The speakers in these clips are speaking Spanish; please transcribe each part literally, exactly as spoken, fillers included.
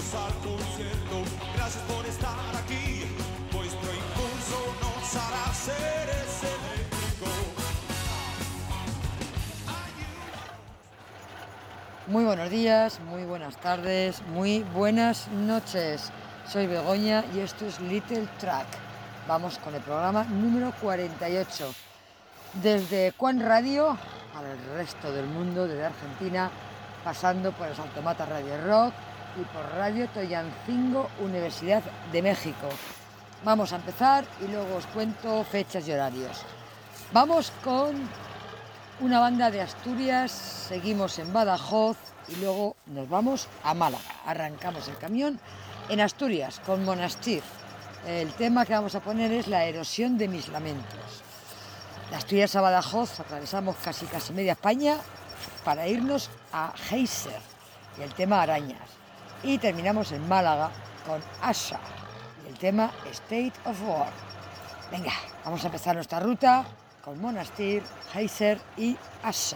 al concierto. Gracias por estar aquí. Vuestro impulso nos hará seres eléctricos. Muy buenos días, muy buenas tardes, muy buenas noches. Soy Begoña y esto es Little Track. Vamos con el programa número cuarenta y ocho. Desde Quan Radio al resto del mundo, desde Argentina, pasando por el Saltomata Radio Rock y por Radio Toyancingo, Universidad de México. Vamos a empezar y luego os cuento fechas y horarios. Vamos con una banda de Asturias, seguimos en Badajoz y luego nos vamos a Málaga. Arrancamos el camión en Asturias con Monastir. El tema que vamos a poner es La erosión de mis lamentos. De Asturias a Badajoz atravesamos casi casi media España para irnos a Heiser y el tema Arañas. Y terminamos en Málaga con Asha y el tema State of War. Venga, vamos a empezar nuestra ruta con Monastir, Heiser y Asha.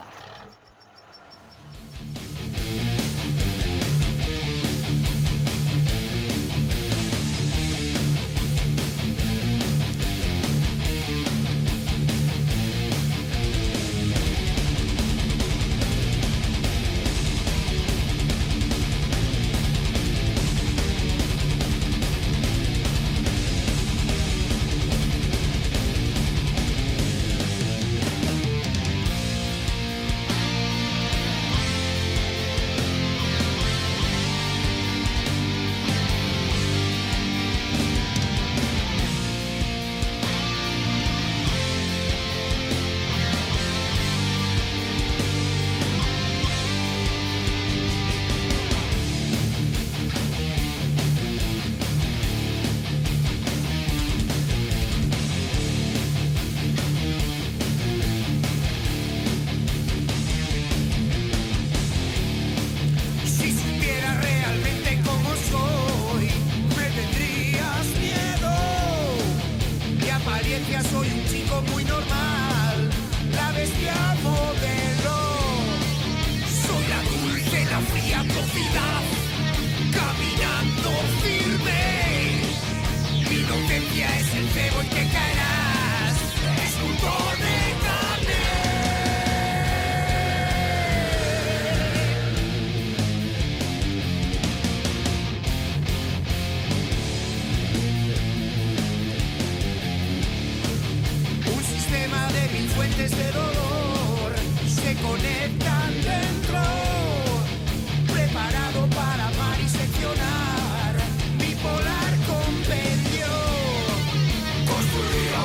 Bipolar compendio, construido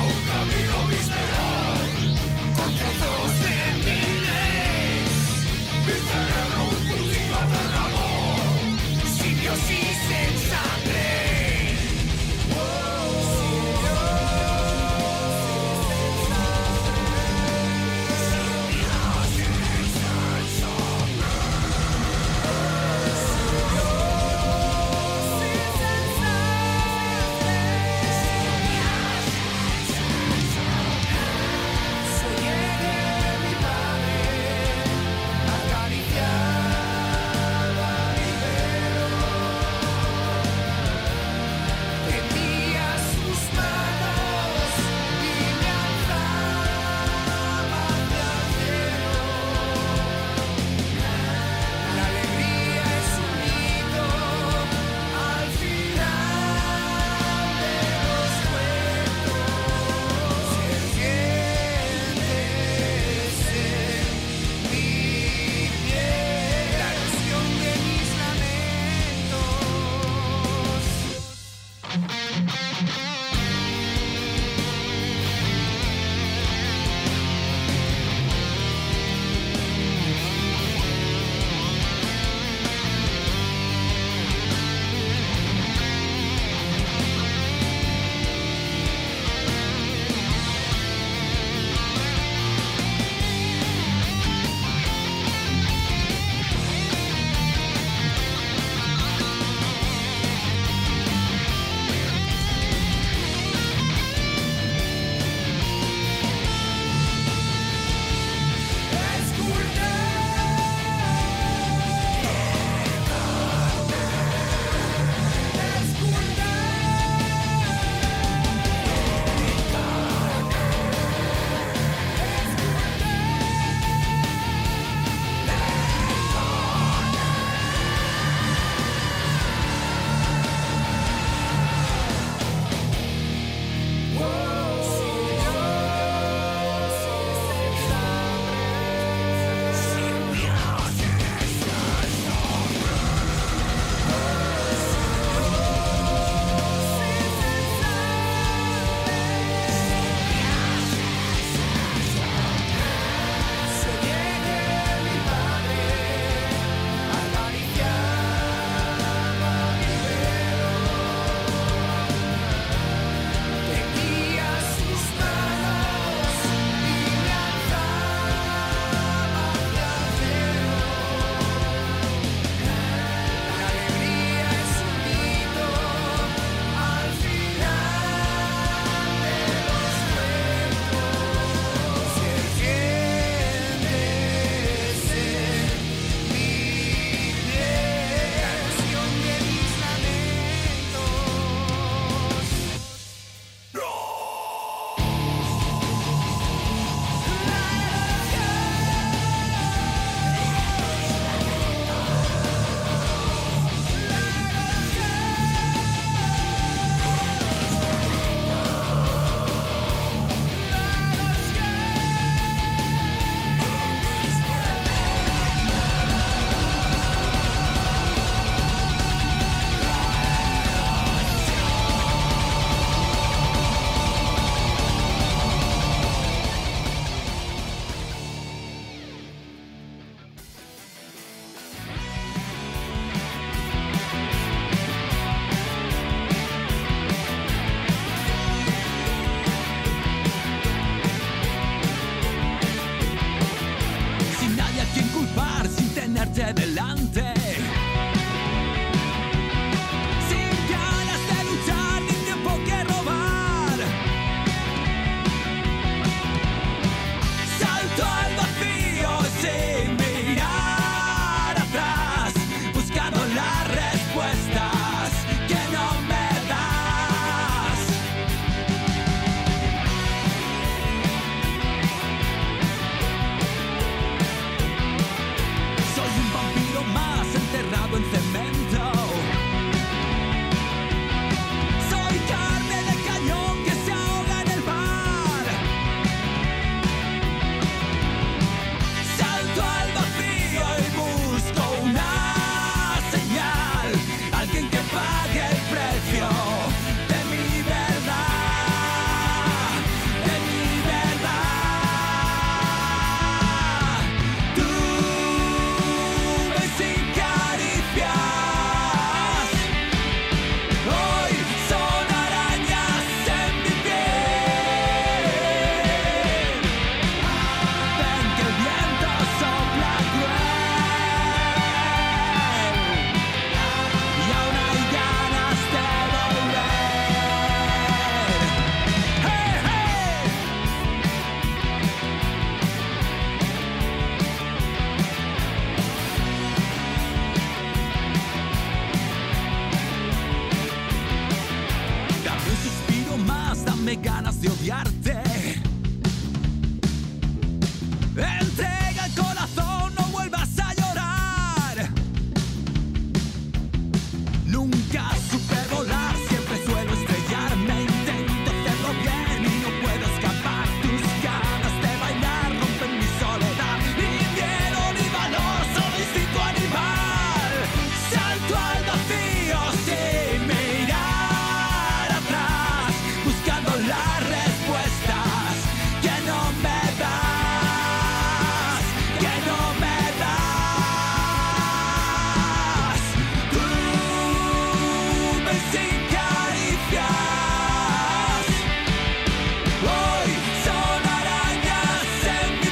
adelante. Sin ganas de luchar ni tiempo que robar. Salto al vacío sin mirar atrás, buscando las respuestas que no me das. Soy un vampiro más enterrado en cemento. Soy carne de cañón que se ahoga en el mar. Salto al vacío y busco una señal, alguien que pague el precio de mi verdad, de mi verdad. Tú ves sin caricias, hoy son arañas en mi piel. Ven que el viento sopla cruel y aún hay ganas de volver. ¡Hey, hey! Dame un suspiro más, dame ganas de odiarte. Entrega el corazón, no vuelvas a llorar. Nunca supe volar, siempre suelo estrellarme. Intento hacerlo bien y no puedo escapar. Tus ganas de bailar rompen mi soledad. Ni miedo ni valor, solo instinto animal. Salto al vacío sin mirar atrás, buscando las respuestas que no me das, que no me das. Tú ves sin caricias, hoy son arañas en mi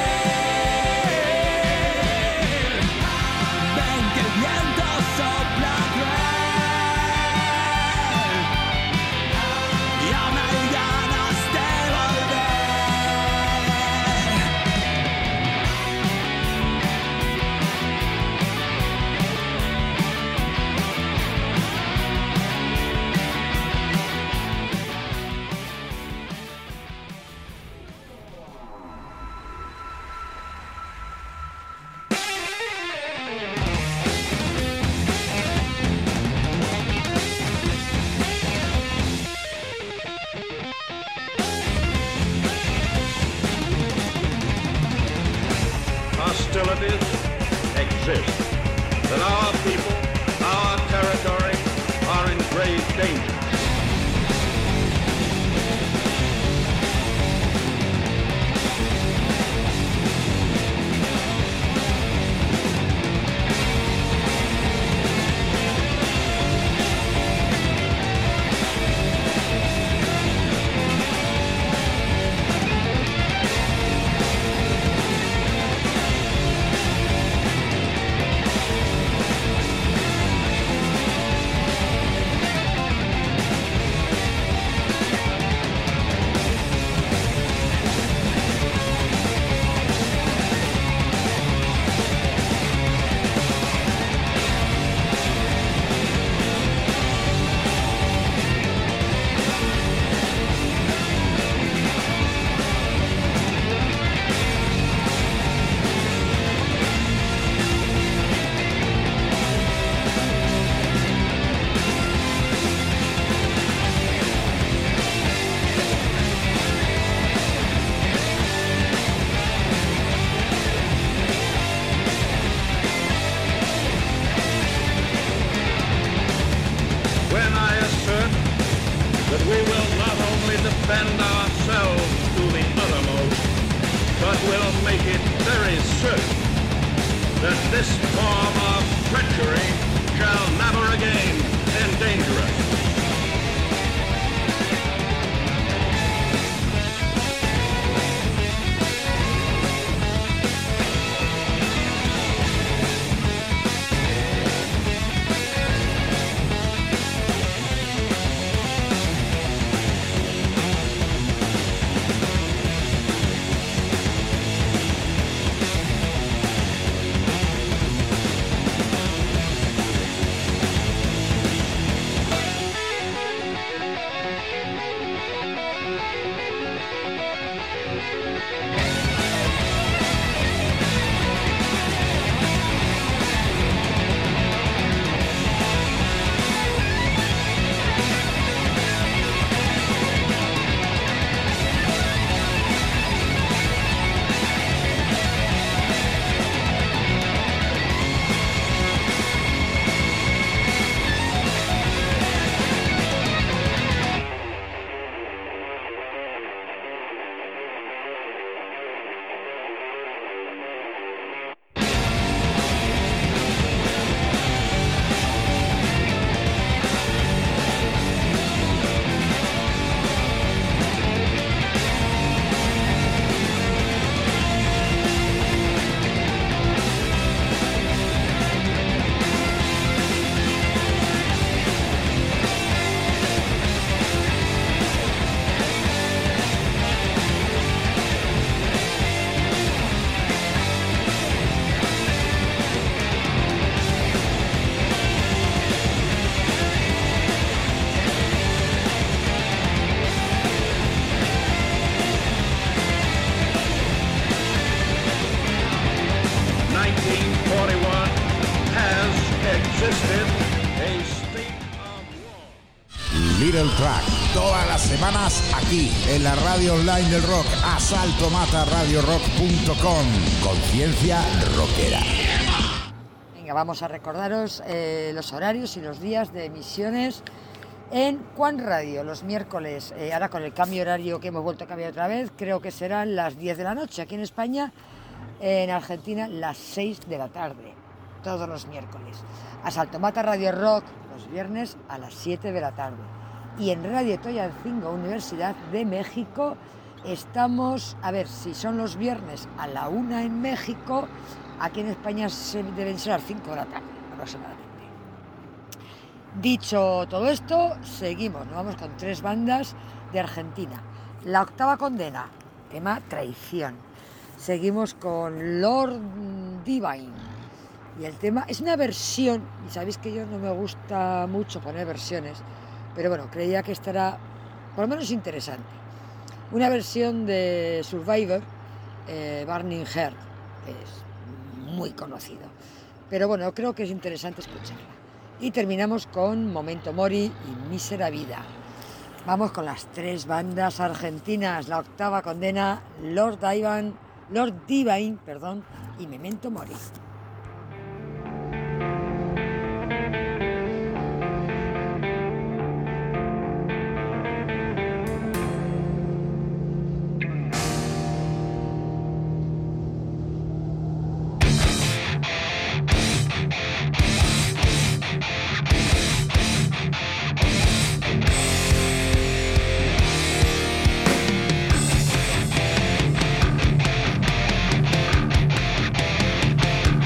piel. Ven que el viento sopla cruel y aún hay ganas de volver. Hostilities exist, that our people, our territory are in grave danger. When I assert that we will not only defend ourselves to the uttermost, but will make it very certain that this form of treachery shall never again endanger us. Little Track. Todas las semanas aquí, en la radio online del rock, asalto mata radio rock punto com. Conciencia rockera. Venga, vamos a recordaros eh, los horarios y los días de emisiones en Quan Radio, los miércoles. Eh, ahora con el cambio horario que hemos vuelto a cambiar otra vez, creo que serán las diez de la noche. Aquí en España, en Argentina, las seis de la tarde, todos los miércoles. Asalto Mata Radio Rock los viernes a las siete de la tarde. Y en Radio Toyancingo, Universidad de México, estamos, a ver, si son los viernes a la una en México, aquí en España se deben ser a las cinco de la tarde aproximadamente. Dicho todo esto, seguimos, nos vamos con tres bandas de Argentina. La Octava Condena, tema Traición. Seguimos con Lord Divine. Y el tema es una versión, y sabéis que yo no me gusta mucho poner versiones, pero bueno, creía que estará por lo menos interesante. Una versión de Survivor, eh, Burning Heart, es muy conocido, pero bueno, creo que es interesante escucharla. Y terminamos con Memento Mori y Mísera Vida. Vamos con las tres bandas argentinas, La Octava Condena, Lord Divine, Lord Divine, perdón, y Memento Mori. We'll be right back.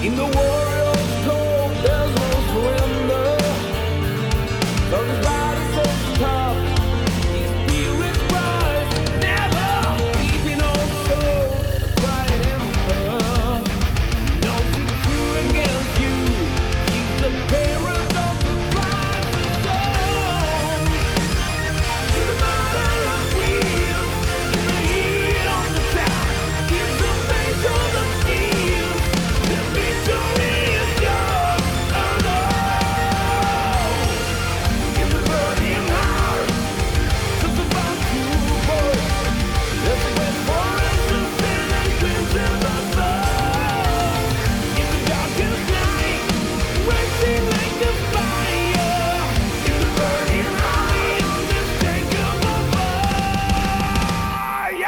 In the warrior's cold, there's no surrender. From his body so tough, his spirits rise. Never keeping on soul, a quiet emperor. No secure against you. He's the parent of the pride zone. To the mother of wheel, to the heat on the top. Give the face on the steel. The victory is yours, alone. In the burning heart, just about to burst. There's a great forest of sin and crimson the sun. In the darkest night, racing like a fire. In the burning heart, unmistakable fire.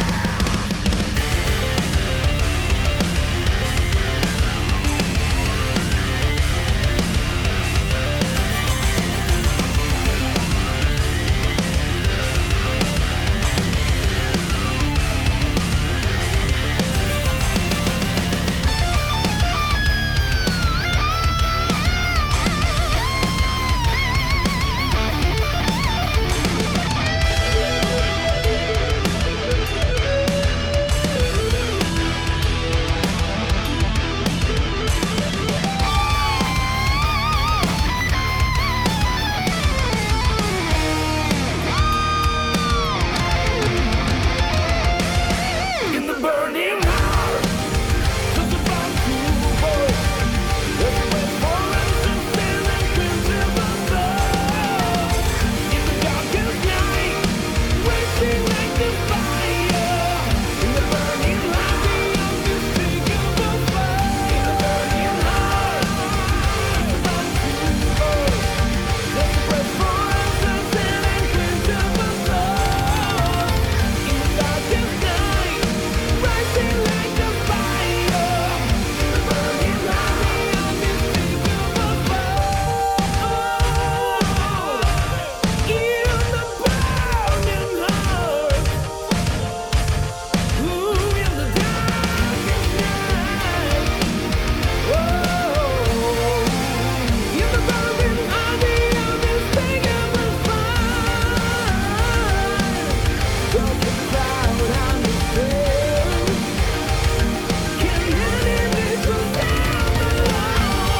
In the burning heart, just about to burst. There's a great forest of sin and crimson the sun. In the darkest night, racing like a fire. In the burning heart, unmistakable fire. In the burning heart, just about to burst. There's a great forest of sin and crimson the sun. In the darkest night, rising like a fire. In the burning light, unmistakable fire. In the burning heart. Ooh, in the darkest night. Whoa. In the burning heart, unmistakable fire. Just a cloud on the field. Can enemies go down alone?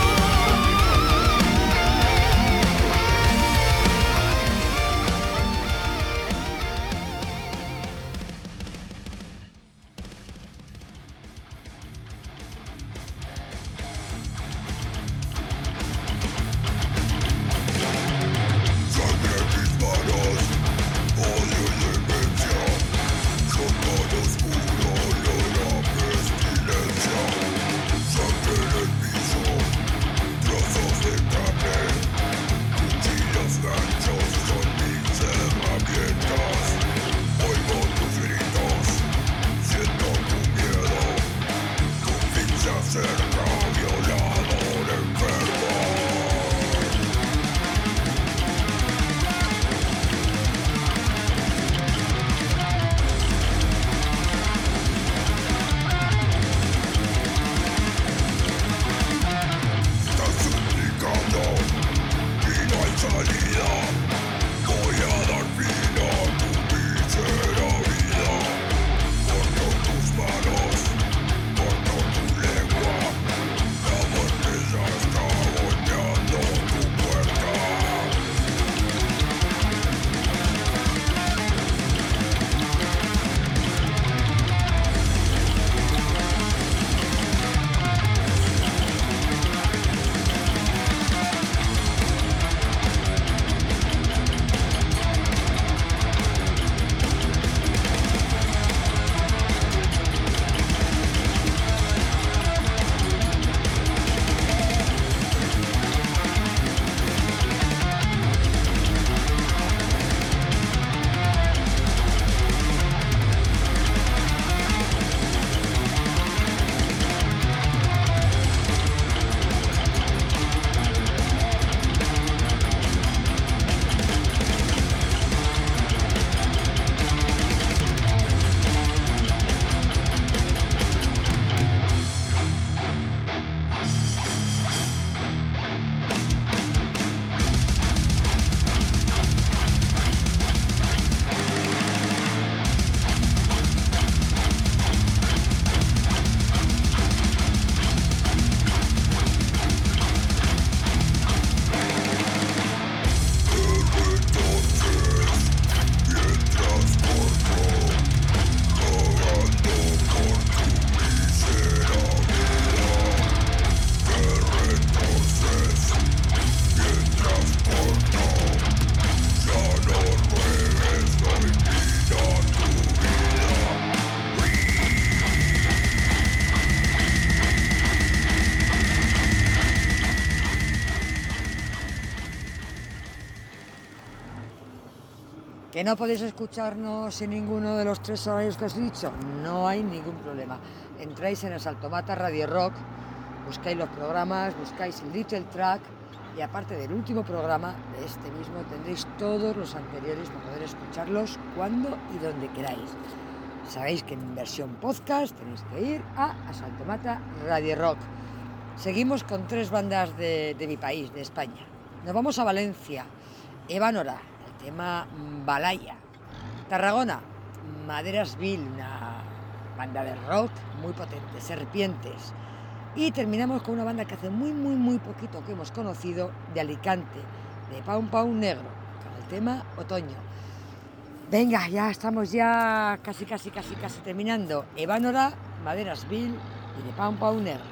Estás suplicando y no hay salida. Voy a dar fin a tu mísera vida. Corto tus manos, corto tu lengua. ¿Que no podéis escucharnos en ninguno de los tres horarios que os he dicho? No hay ningún problema. Entráis en el Saltomata Radio Rock, buscáis los programas, buscáis el Little Track y aparte del último programa de este mismo tendréis todos los anteriores para poder escucharlos cuando y donde queráis. Sabéis que en versión podcast tenéis que ir a, a Saltomata Radio Rock. Seguimos con tres bandas de, de mi país, de España. Nos vamos a Valencia, Evánora, el tema Balaya. Tarragona, Maderasville, una banda de rock muy potente, Serpientes. Y terminamos con una banda que hace muy, muy, muy poquito que hemos conocido, de Alicante, de Pau Pau Negro, con el tema Otoño. Venga, ya estamos ya casi, casi, casi, casi terminando. Evánora, Maderasville y de Pau Pau Negro.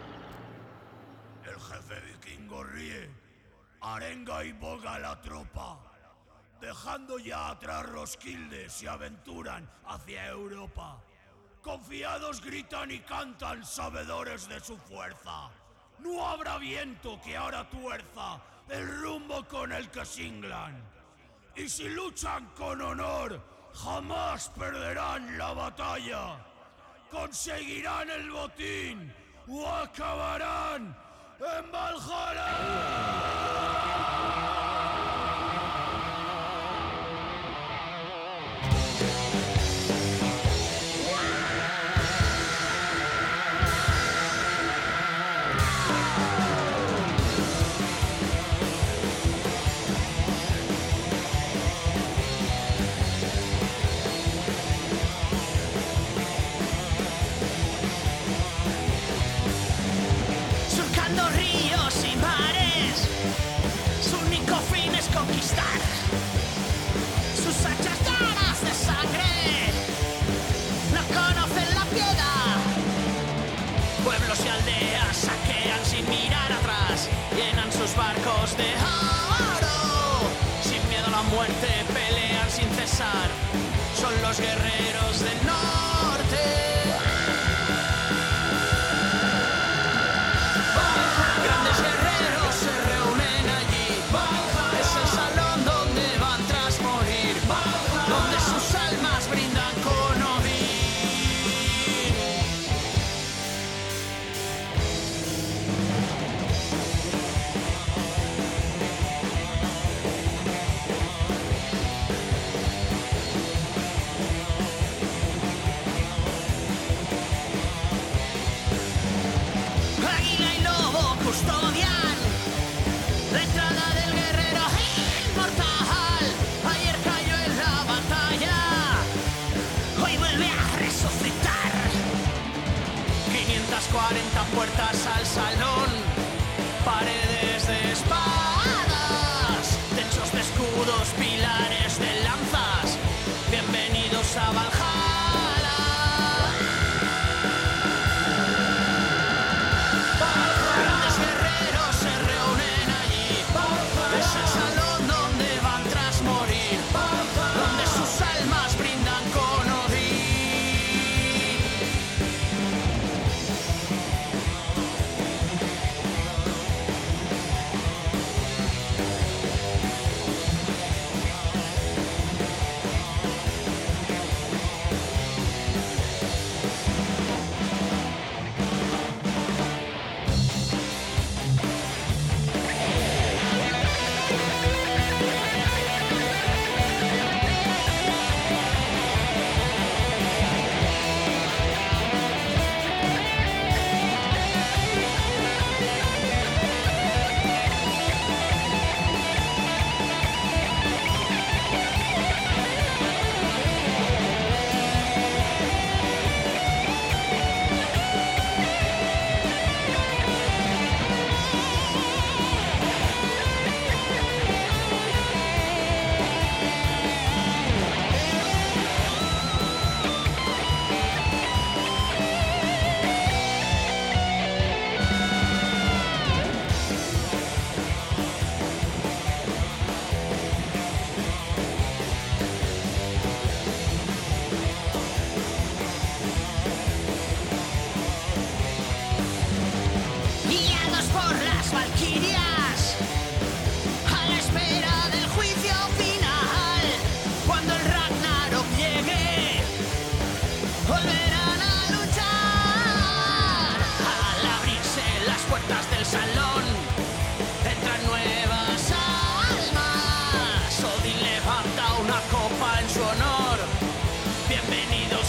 El jefe vikingo ríe, arenga y boga la tropa, dejando ya atrás Roskilde se aventuran hacia Europa. Confiados gritan y cantan, sabedores de su fuerza. No habrá viento que ahora tuerza el rumbo con el que singlan. Y si luchan con honor, jamás perderán la batalla. Conseguirán el botín o acabarán en Valhalla. Surcando ríos y mares, su único fin es conquistar. Sus hachas llenas de sangre no conocen la piedad. Pueblos y aldeas saquean sin mirar atrás, llenan sus barcos de oro. Sin miedo a la muerte pelean sin cesar, son los guerreros del norte. Grandes guerreros se reúnen allí, es el salón donde van tras morir, donde sus almas brindan con Odín. Águila y lobo custodian la entrada del guerrero inmortal. Ayer cayó en la batalla, hoy vuelve a resucitar. quinientas cuarenta puertas al salón, paredes de espadas, techos de escudos, pilares de lanzas. Bienvenidos a Valhalla. Grandes guerreros se reúnen allí, es el salón donde van tras morir, donde sus almas brindan con Odín. valquirias a la espera del juicio final. Cuando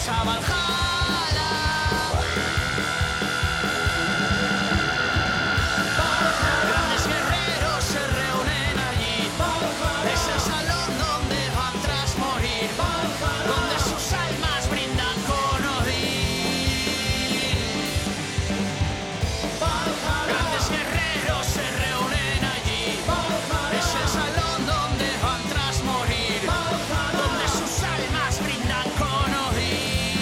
a Valhalla. Grandes guerreros se reúnen allí. Es el salón donde van tras morir, donde sus almas brindan con Odín. Grandes guerreros se reúnen allí. Es el salón donde van tras morir, donde sus almas brindan con Odín.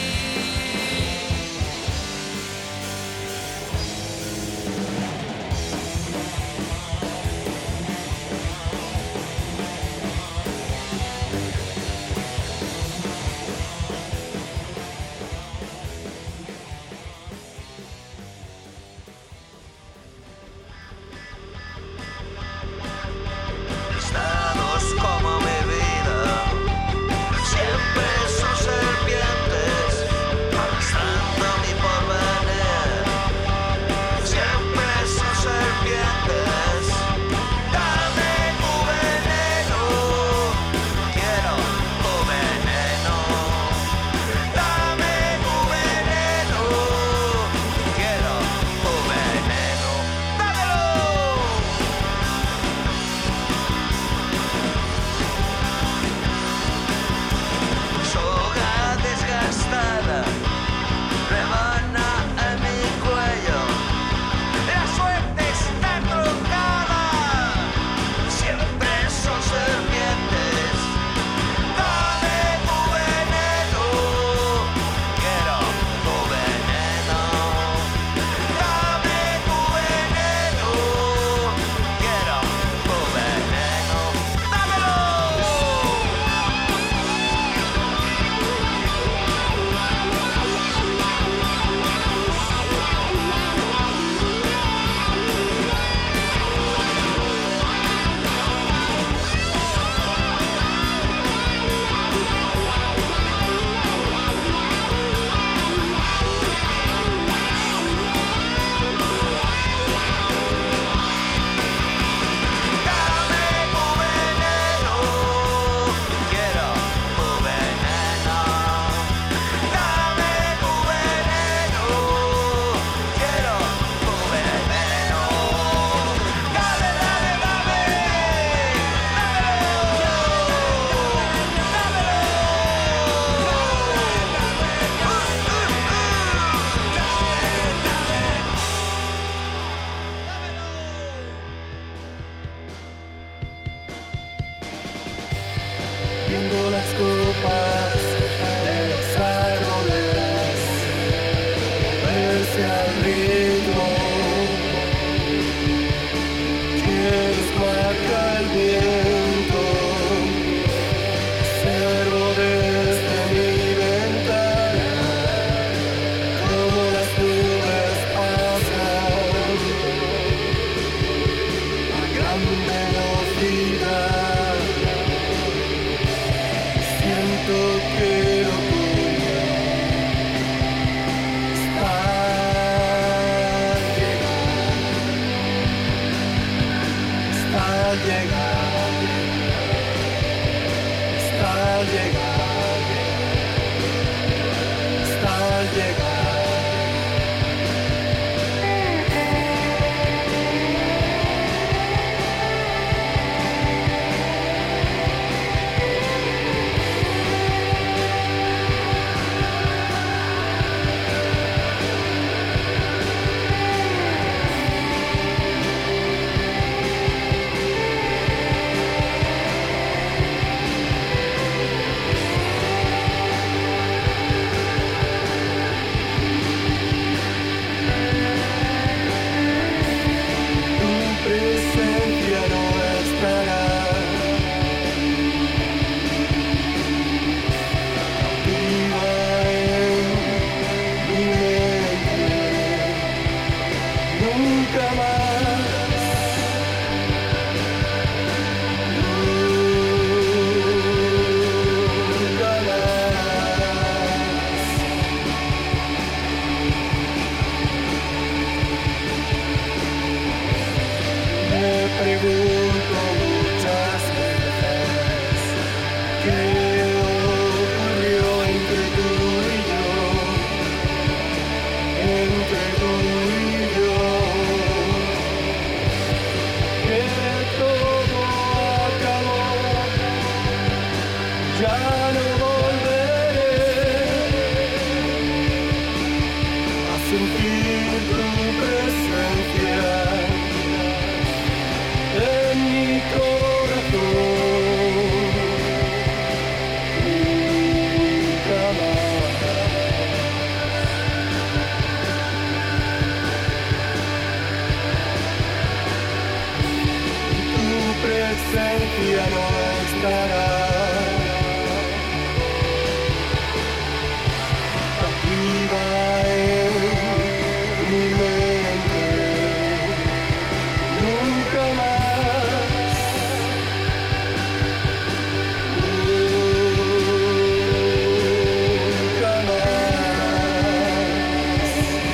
Estados como mi vida, siempre son serpientes, arrastrando mi porvenir. Siempre son serpientes. Dame tu veneno, quiero tu veneno. Dame tu veneno, quiero tu veneno. ¡Dámelo! Soga desgastada rebana en mi cuello. La suerte está truncada. Siempre son serpientes. Dame tu veneno. Quiero tu veneno. Dame tu veneno. Quiero tu veneno. ¡Dámelo! Dame tu veneno, quiero tu veneno. Dame tu veneno, quiero tu veneno. Dale, dale, dame. Viendo las copas de los árboles moverse al ritmo que les marca el viento. Observo desde mi ventana cómo las nubes pasan a gran velocidad. Siento que lo tuyo está llegando, está llegando, está llegando, está llegando. ¿Qué ocurrió entre tú y yo? presencia no estará. Activa en mi mente, nunca más. Nunca más.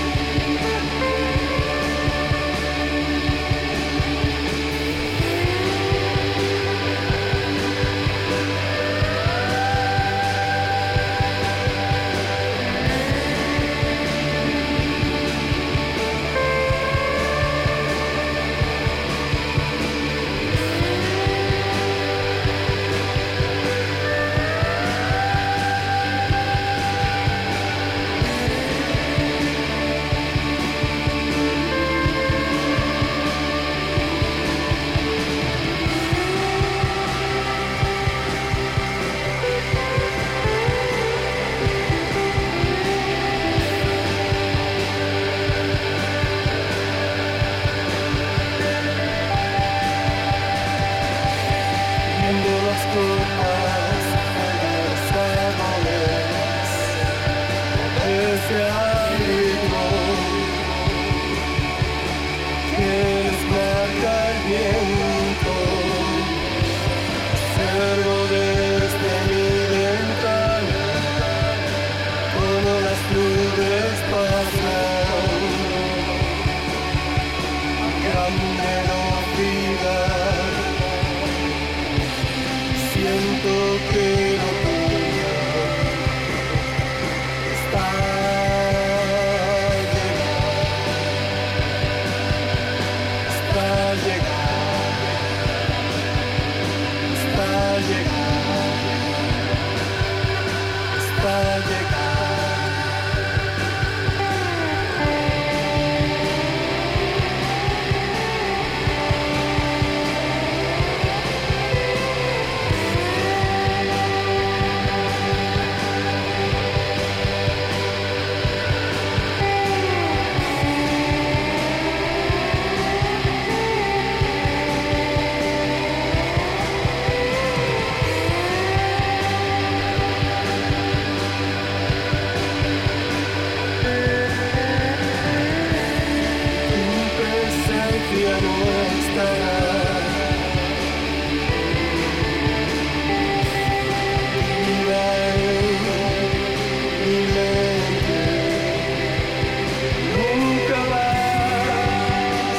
Viendo las copas de los árboles, ese ritmo que les marca el viento. Observo desde mi ventana como las nubes pasan a gran velocidad. Siento que no puedo estar llegando, está llegando, está llegando, está llegando. Tu presencia no estará. Viva en mi mente, nunca más.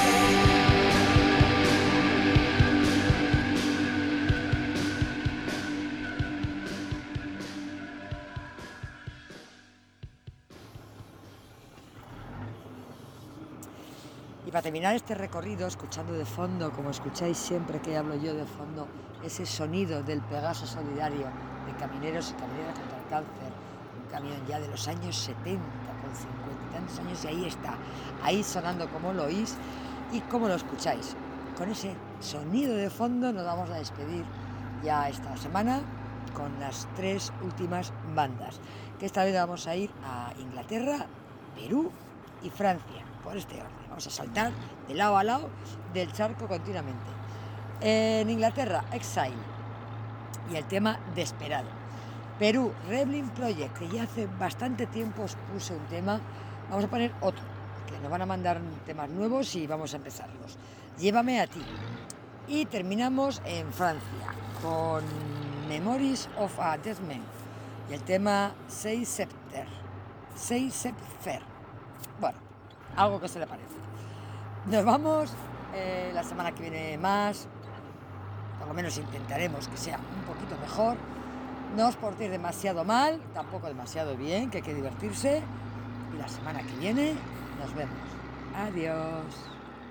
Y para terminar este recorrido, escuchando de fondo, como escucháis siempre que hablo yo de fondo, ese sonido del Pegaso Solidario de Camineros y Camineras contra el Cáncer, un camión ya de los años setenta, con cincuenta y tantos años, y ahí está, ahí sonando como lo oís y como lo escucháis. Con ese sonido de fondo nos vamos a despedir ya esta semana con las tres últimas bandas, que esta vez vamos a ir a Inglaterra, Perú y Francia, por este orden. Vamos a saltar de lado a lado del charco continuamente. En Inglaterra, Exile y el tema Desperado. Perú, Rebelin Project, que ya hace bastante tiempo os puse un tema. Vamos a poner otro, que nos van a mandar temas nuevos y vamos a empezarlos. Llévame a ti. Y terminamos en Francia con Memories of a Dead Man y el tema Sei Septer. Sei Sepfer. Bueno, algo que se le parece. Nos vamos eh, la semana que viene más, por lo menos intentaremos que sea un poquito mejor. No os portéis demasiado mal, tampoco demasiado bien, que hay que divertirse. Y la semana que viene nos vemos. Adiós.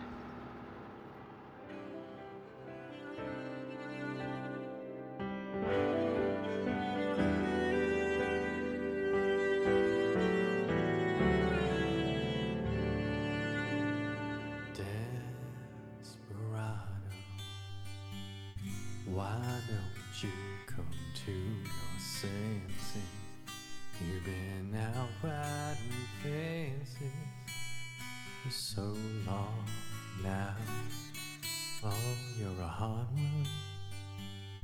Why don't you come to your senses? You've been out riding fences for so long now. Oh, you're a hard one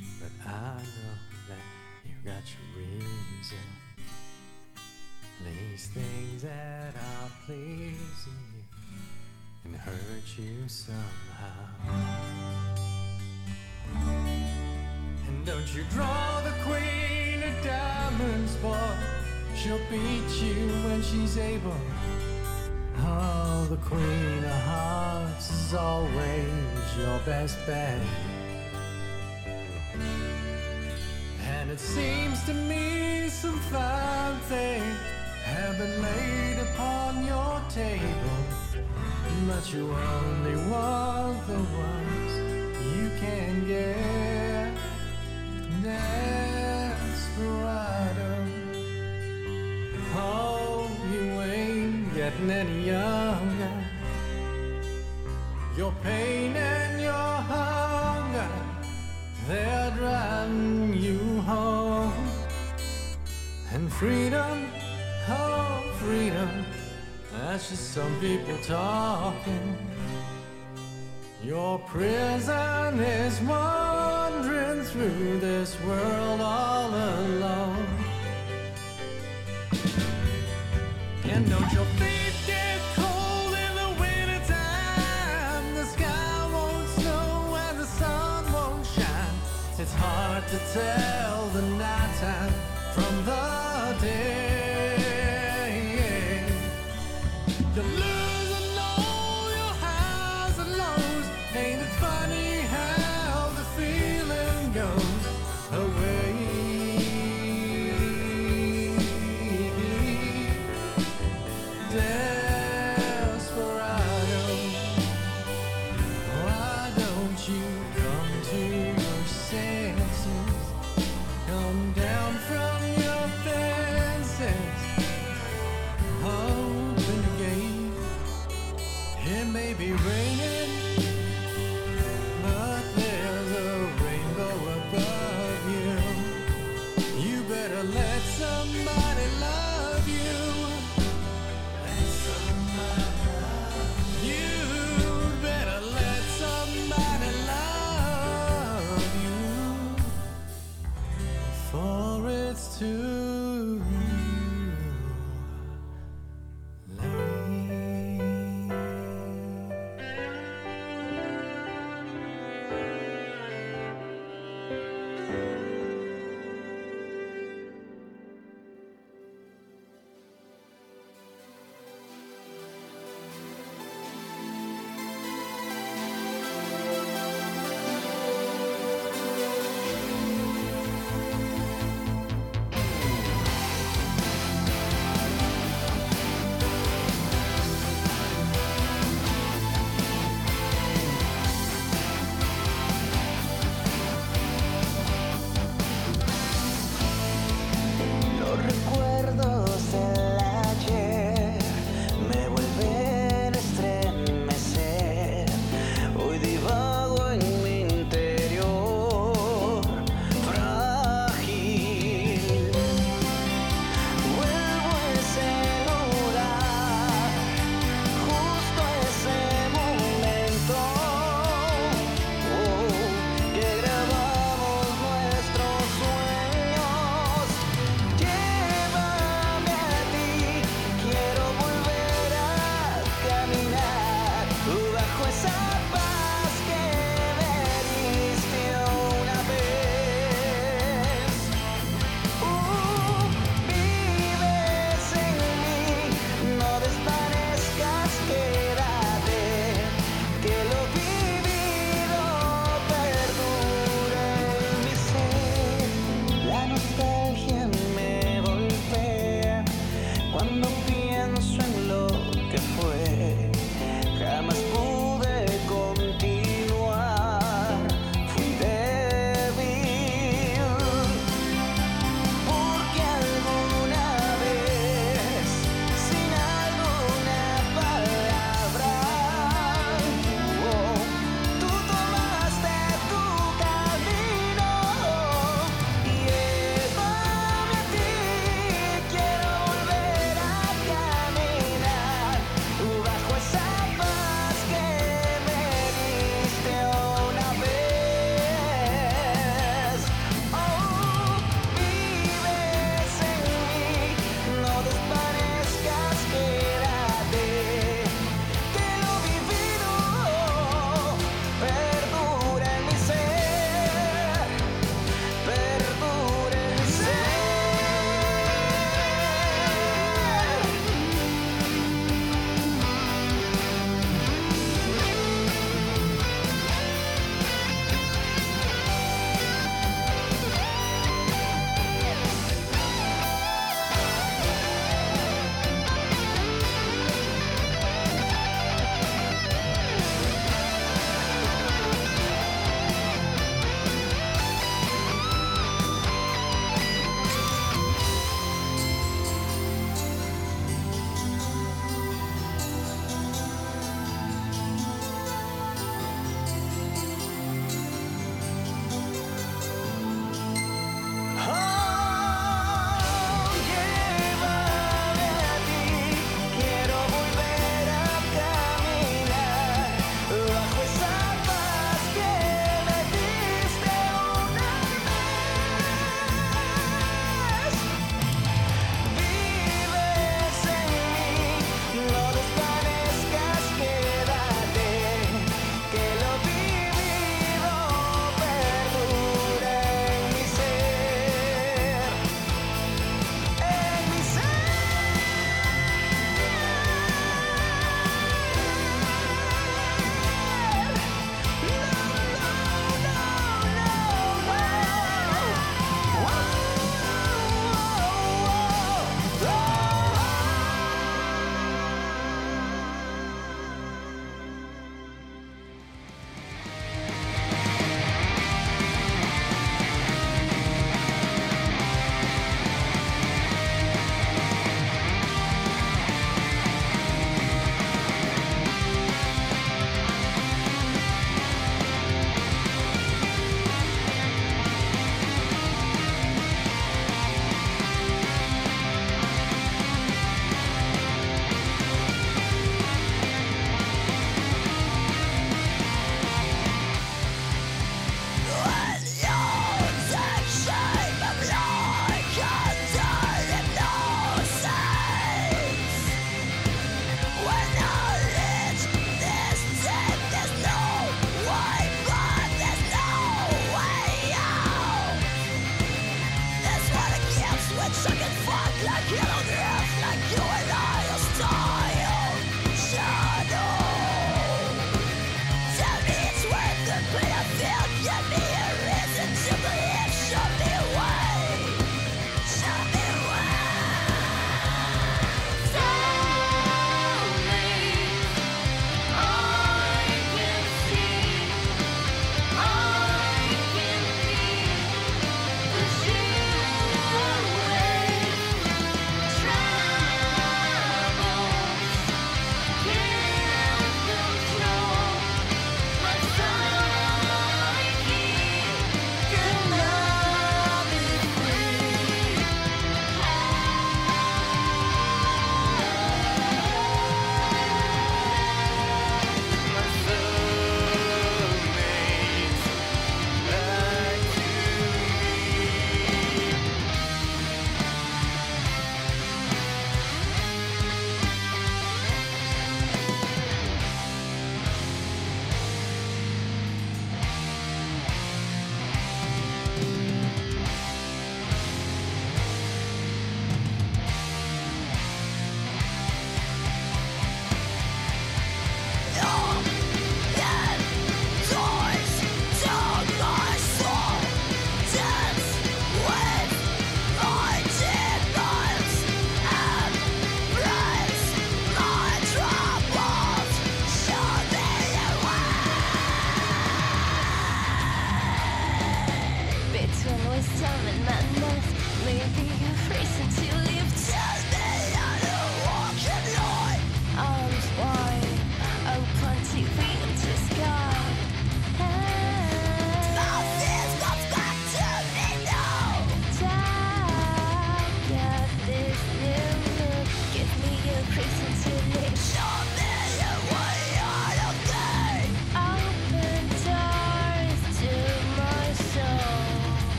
but I know that you got your reason. These things that are pleasing you can hurt you somehow. And don't you draw the queen of diamonds, boy. She'll beat you when she's able. Oh, the queen of hearts is always your best bet. And it seems to me some fine things have been laid upon your table, but you only want the ones you can get. Desperado, oh, you ain't getting any younger. Your pain and your hunger, they're driving you home. And freedom, oh, freedom, that's just some people talking. Your prison is wandering through this world all alone. And don't your feet get cold in the wintertime? The sky won't snow and the sun won't shine. It's hard to tell the nighttime from the day. You're losing all your highs and lows. Ain't it funny how the feeling goes away? Desperado, why don't you come to your senses? Come down from your fences. Open the gate. It may be raining,